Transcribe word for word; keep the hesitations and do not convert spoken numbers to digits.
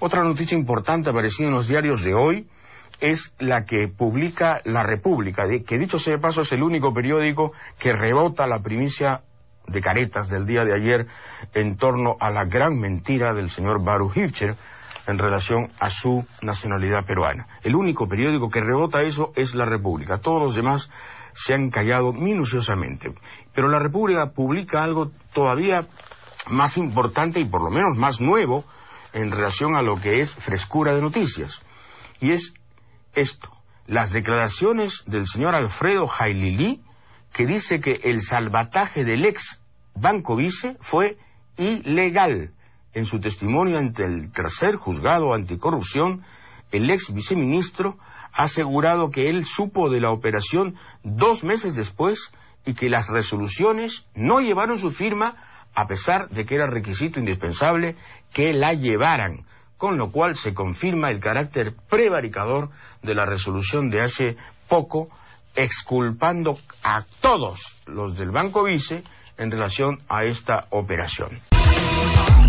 Otra noticia importante aparecida en los diarios de hoy es la que publica La República, de, que dicho sea de paso es el único periódico que rebota la primicia de caretas del día de ayer en torno a la gran mentira del señor Baruch Hirschfeld en relación a su nacionalidad peruana. El único periódico que rebota eso es La República. Todos los demás se han callado minuciosamente. Pero La República publica algo todavía más importante y por lo menos más nuevo en relación a lo que es frescura de noticias. Y es esto, las declaraciones del señor Alfredo Jailili, que dice que el salvataje del ex Banco Vice fue ilegal. En su testimonio ante el tercer juzgado anticorrupción, el ex viceministro ha asegurado que él supo de la operación dos meses después y que las resoluciones no llevaron su firma a pesar de que era requisito indispensable que la llevaran, con lo cual se confirma el carácter prevaricador de la resolución de hace poco, exculpando a todos los del Banco Vice en relación a esta operación.